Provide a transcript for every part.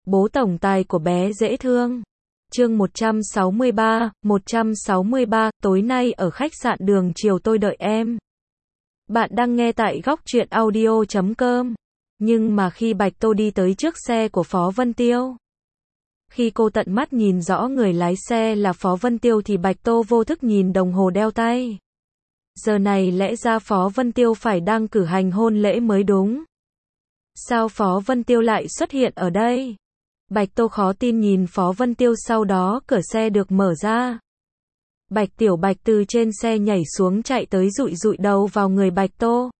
Bố tổng tài của bé dễ thương. Chương 163, tối nay ở khách sạn Đường Chiều tôi đợi em. Bạn đang nghe tại góc truyện audio.com. Nhưng mà khi Bạch Tô đi tới trước xe của Phó Vân Tiêu, khi cô tận mắt nhìn rõ người lái xe là Phó Vân Tiêu thì Bạch Tô vô thức nhìn đồng hồ đeo tay. Giờ này lẽ ra Phó Vân Tiêu phải đang cử hành hôn lễ mới đúng. Sao Phó Vân Tiêu lại xuất hiện ở đây? Bạch Tô khó tin nhìn Phó Vân Tiêu, sau đó cửa xe được mở ra. Bạch Tiểu Bạch từ trên xe nhảy xuống chạy tới dụi dụi đầu vào người Bạch Tô.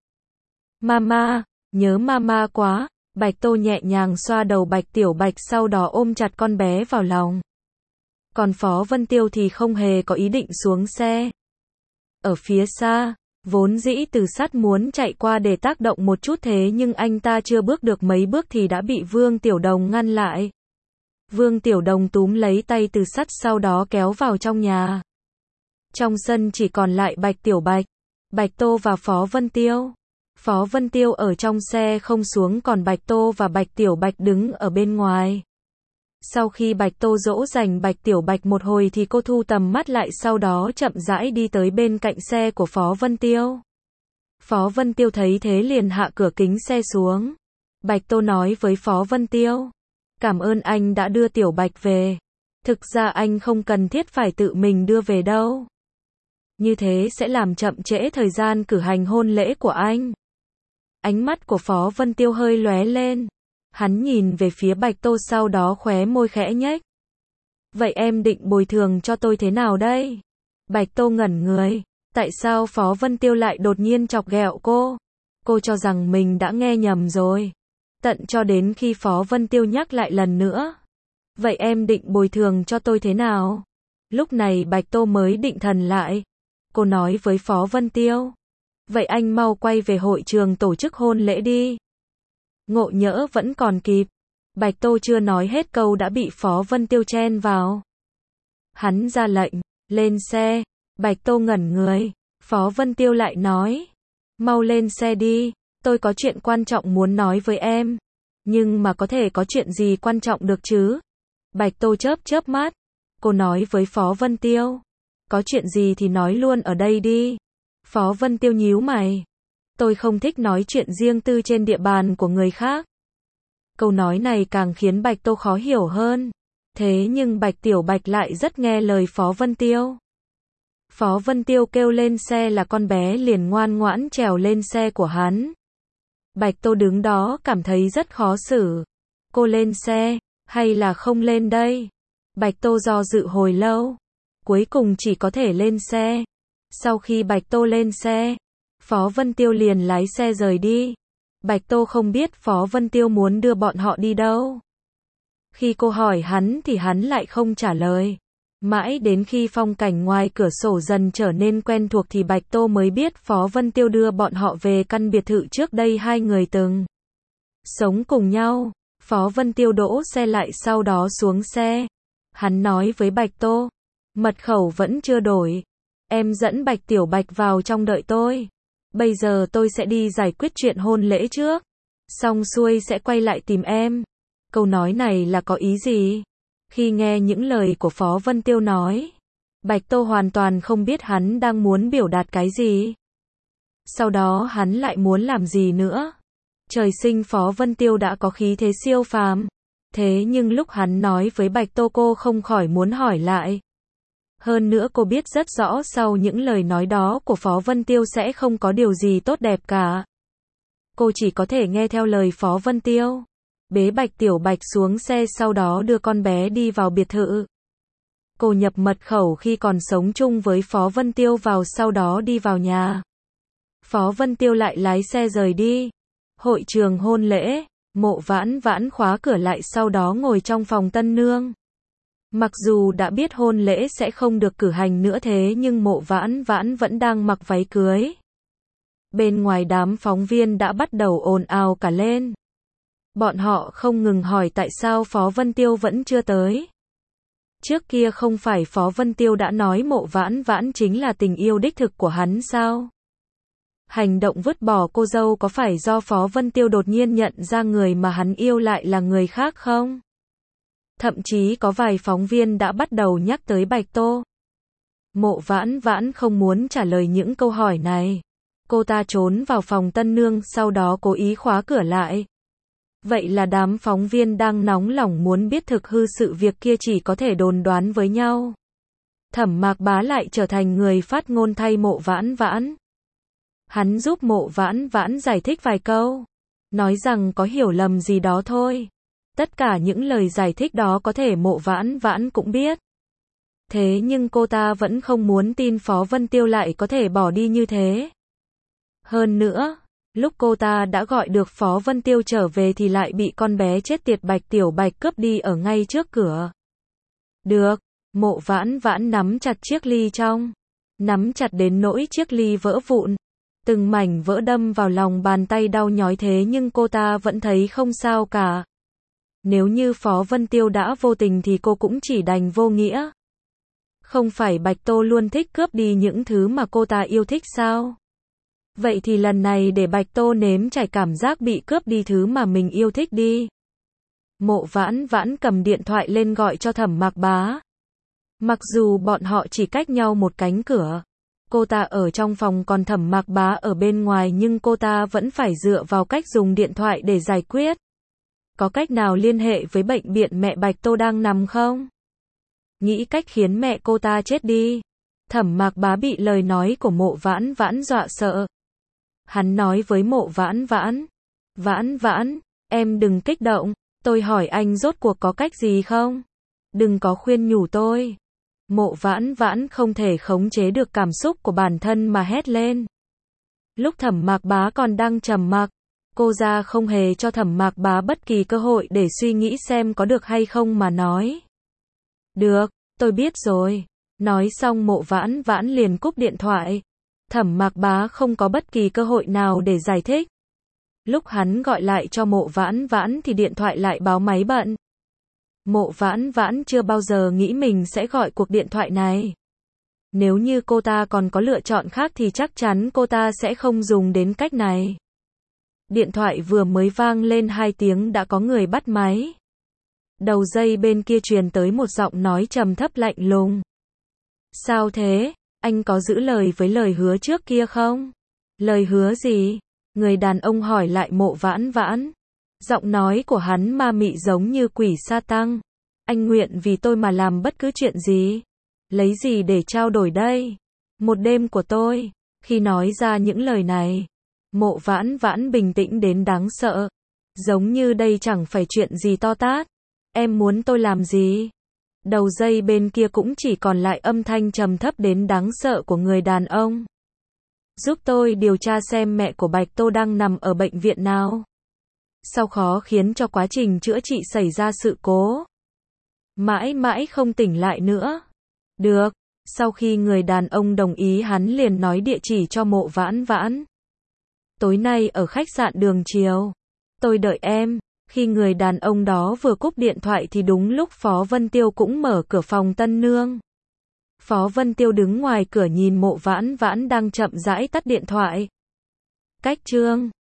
Mama, nhớ mama quá. Bạch Tô nhẹ nhàng xoa đầu Bạch Tiểu Bạch, sau đó ôm chặt con bé vào lòng. Còn Phó Vân Tiêu thì không hề có ý định xuống xe. Ở phía xa, vốn dĩ Từ Sắt muốn chạy qua để tác động một chút, thế nhưng anh ta chưa bước được mấy bước thì đã bị Vương Tiểu Đồng ngăn lại. Vương Tiểu Đồng túm lấy tay Từ Sắt, sau đó kéo vào trong nhà. Trong sân chỉ còn lại Bạch Tiểu Bạch, Bạch Tô và Phó Vân Tiêu. Phó Vân Tiêu ở trong xe không xuống, còn Bạch Tô và Bạch Tiểu Bạch đứng ở bên ngoài. Sau khi Bạch Tô dỗ dành Bạch Tiểu Bạch một hồi thì cô thu tầm mắt lại, sau đó chậm rãi đi tới bên cạnh xe của Phó Vân Tiêu. Phó Vân Tiêu thấy thế liền hạ cửa kính xe xuống. Bạch Tô nói với Phó Vân Tiêu, cảm ơn anh đã đưa Tiểu Bạch về. Thực ra anh không cần thiết phải tự mình đưa về đâu. Như thế sẽ làm chậm trễ thời gian cử hành hôn lễ của anh. Ánh mắt của Phó Vân Tiêu hơi lóe lên. Hắn nhìn về phía Bạch Tô, sau đó khóe môi khẽ nhếch. Vậy em định bồi thường cho tôi thế nào đây? Bạch Tô ngẩn người. Tại sao Phó Vân Tiêu lại đột nhiên chọc ghẹo cô? Cô cho rằng mình đã nghe nhầm rồi. Tận cho đến khi Phó Vân Tiêu nhắc lại lần nữa. Vậy em định bồi thường cho tôi thế nào? Lúc này Bạch Tô mới định thần lại. Cô nói với Phó Vân Tiêu. Vậy anh mau quay về hội trường tổ chức hôn lễ đi. Ngộ nhỡ vẫn còn kịp. Bạch Tô chưa nói hết câu đã bị Phó Vân Tiêu chen vào. Hắn ra lệnh, lên xe. Bạch Tô ngẩn người. Phó Vân Tiêu lại nói, mau lên xe đi, tôi có chuyện quan trọng muốn nói với em. Nhưng mà có thể có chuyện gì quan trọng được chứ? Bạch Tô chớp chớp mắt. Cô nói với Phó Vân Tiêu, có chuyện gì thì nói luôn ở đây đi. Phó Vân Tiêu nhíu mày. Tôi không thích nói chuyện riêng tư trên địa bàn của người khác. Câu nói này càng khiến Bạch Tô khó hiểu hơn. Thế nhưng Bạch Tiểu Bạch lại rất nghe lời Phó Vân Tiêu. Phó Vân Tiêu kêu lên xe là con bé liền ngoan ngoãn trèo lên xe của hắn. Bạch Tô đứng đó cảm thấy rất khó xử. Cô lên xe, hay là không lên đây? Bạch Tô do dự hồi lâu. Cuối cùng chỉ có thể lên xe. Sau khi Bạch Tô lên xe, Phó Vân Tiêu liền lái xe rời đi. Bạch Tô không biết Phó Vân Tiêu muốn đưa bọn họ đi đâu. Khi cô hỏi hắn thì hắn lại không trả lời. Mãi đến khi phong cảnh ngoài cửa sổ dần trở nên quen thuộc thì Bạch Tô mới biết Phó Vân Tiêu đưa bọn họ về căn biệt thự trước đây hai người từng sống cùng nhau. Phó Vân Tiêu đỗ xe lại, sau đó xuống xe. Hắn nói với Bạch Tô, mật khẩu vẫn chưa đổi. Em dẫn Bạch Tiểu Bạch vào trong đợi tôi. Bây giờ tôi sẽ đi giải quyết chuyện hôn lễ trước. Xong xuôi sẽ quay lại tìm em. Câu nói này là có ý gì? Khi nghe những lời của Phó Vân Tiêu nói, Bạch Tô hoàn toàn không biết hắn đang muốn biểu đạt cái gì. Sau đó hắn lại muốn làm gì nữa? Trời sinh Phó Vân Tiêu đã có khí thế siêu phàm. Thế nhưng lúc hắn nói với Bạch Tô, cô không khỏi muốn hỏi lại. Hơn nữa cô biết rất rõ sau những lời nói đó của Phó Vân Tiêu sẽ không có điều gì tốt đẹp cả. Cô chỉ có thể nghe theo lời Phó Vân Tiêu. Bế Bạch Tiểu Bạch xuống xe, sau đó đưa con bé đi vào biệt thự. Cô nhập mật khẩu khi còn sống chung với Phó Vân Tiêu vào, sau đó đi vào nhà. Phó Vân Tiêu lại lái xe rời đi. Hội trường hôn lễ, Mộ Vãn Vãn khóa cửa lại, sau đó ngồi trong phòng tân nương. Mặc dù đã biết hôn lễ sẽ không được cử hành nữa, thế nhưng Mộ Vãn Vãn vẫn đang mặc váy cưới. Bên ngoài đám phóng viên đã bắt đầu ồn ào cả lên. Bọn họ không ngừng hỏi tại sao Phó Vân Tiêu vẫn chưa tới. Trước kia không phải Phó Vân Tiêu đã nói Mộ Vãn Vãn chính là tình yêu đích thực của hắn sao? Hành động vứt bỏ cô dâu có phải do Phó Vân Tiêu đột nhiên nhận ra người mà hắn yêu lại là người khác không? Thậm chí có vài phóng viên đã bắt đầu nhắc tới Bạch Tô. Mộ Vãn Vãn không muốn trả lời những câu hỏi này. Cô ta trốn vào phòng tân nương, sau đó cố ý khóa cửa lại. Vậy là đám phóng viên đang nóng lòng muốn biết thực hư sự việc kia chỉ có thể đồn đoán với nhau. Thẩm Mạc Bá lại trở thành người phát ngôn thay Mộ Vãn Vãn. Hắn giúp Mộ Vãn Vãn giải thích vài câu, nói rằng có hiểu lầm gì đó thôi. Tất cả những lời giải thích đó có thể Mộ Vãn Vãn cũng biết. Thế nhưng cô ta vẫn không muốn tin Phó Vân Tiêu lại có thể bỏ đi như thế. Hơn nữa, lúc cô ta đã gọi được Phó Vân Tiêu trở về thì lại bị con bé chết tiệt Bạch Tiểu Bạch cướp đi ở ngay trước cửa. Được, Mộ Vãn Vãn nắm chặt chiếc ly trong, nắm chặt đến nỗi chiếc ly vỡ vụn. Từng mảnh vỡ đâm vào lòng bàn tay đau nhói, thế nhưng cô ta vẫn thấy không sao cả. Nếu như Phó Vân Tiêu đã vô tình thì cô cũng chỉ đành vô nghĩa. Không phải Bạch Tô luôn thích cướp đi những thứ mà cô ta yêu thích sao? Vậy thì lần này để Bạch Tô nếm trải cảm giác bị cướp đi thứ mà mình yêu thích đi. Mộ Vãn Vãn cầm điện thoại lên gọi cho Thẩm Mạc Bá. Mặc dù bọn họ chỉ cách nhau một cánh cửa, cô ta ở trong phòng còn Thẩm Mạc Bá ở bên ngoài, nhưng cô ta vẫn phải dựa vào cách dùng điện thoại để giải quyết. Có cách nào liên hệ với bệnh viện mẹ Bạch Tô đang nằm không? Nghĩ cách khiến mẹ cô ta chết đi. Thẩm Mạc Bá bị lời nói của Mộ Vãn Vãn dọa sợ. Hắn nói với Mộ Vãn Vãn, Vãn Vãn, em đừng kích động, tôi hỏi anh rốt cuộc có cách gì không? Đừng có khuyên nhủ tôi. Mộ Vãn Vãn không thể khống chế được cảm xúc của bản thân mà hét lên. Lúc Thẩm Mạc Bá còn đang trầm mặc, cô ra không hề cho Thẩm Mạc Bá bất kỳ cơ hội để suy nghĩ xem có được hay không mà nói. Được, tôi biết rồi. Nói xong Mộ Vãn Vãn liền cúp điện thoại. Thẩm Mạc Bá không có bất kỳ cơ hội nào để giải thích. Lúc hắn gọi lại cho Mộ Vãn Vãn thì điện thoại lại báo máy bận. Mộ Vãn Vãn chưa bao giờ nghĩ mình sẽ gọi cuộc điện thoại này. Nếu như cô ta còn có lựa chọn khác thì chắc chắn cô ta sẽ không dùng đến cách này. Điện thoại vừa mới vang lên 2 tiếng đã có người bắt máy. Đầu dây bên kia truyền tới một giọng nói trầm thấp lạnh lùng. Sao thế? Anh có giữ lời với lời hứa trước kia không? Lời hứa gì? Người đàn ông hỏi lại Mộ Vãn Vãn. Giọng nói của hắn ma mị giống như quỷ sa tăng. Anh nguyện vì tôi mà làm bất cứ chuyện gì? Lấy gì để trao đổi đây? Một đêm của tôi. Khi nói ra những lời này, Mộ Vãn Vãn bình tĩnh đến đáng sợ. Giống như đây chẳng phải chuyện gì to tát. Em muốn tôi làm gì? Đầu dây bên kia cũng chỉ còn lại âm thanh trầm thấp đến đáng sợ của người đàn ông. Giúp tôi điều tra xem mẹ của Bạch Tô đang nằm ở bệnh viện nào. Sao khó khiến cho quá trình chữa trị xảy ra sự cố. Mãi mãi không tỉnh lại nữa. Được, sau khi người đàn ông đồng ý hắn liền nói địa chỉ cho Mộ Vãn Vãn. Tối nay ở khách sạn Đường Chiều. Tôi đợi em. Khi người đàn ông đó vừa cúp điện thoại thì đúng lúc Phó Vân Tiêu cũng mở cửa phòng tân nương. Phó Vân Tiêu đứng ngoài cửa nhìn Mộ Vãn Vãn đang chậm rãi tắt điện thoại. Cách chương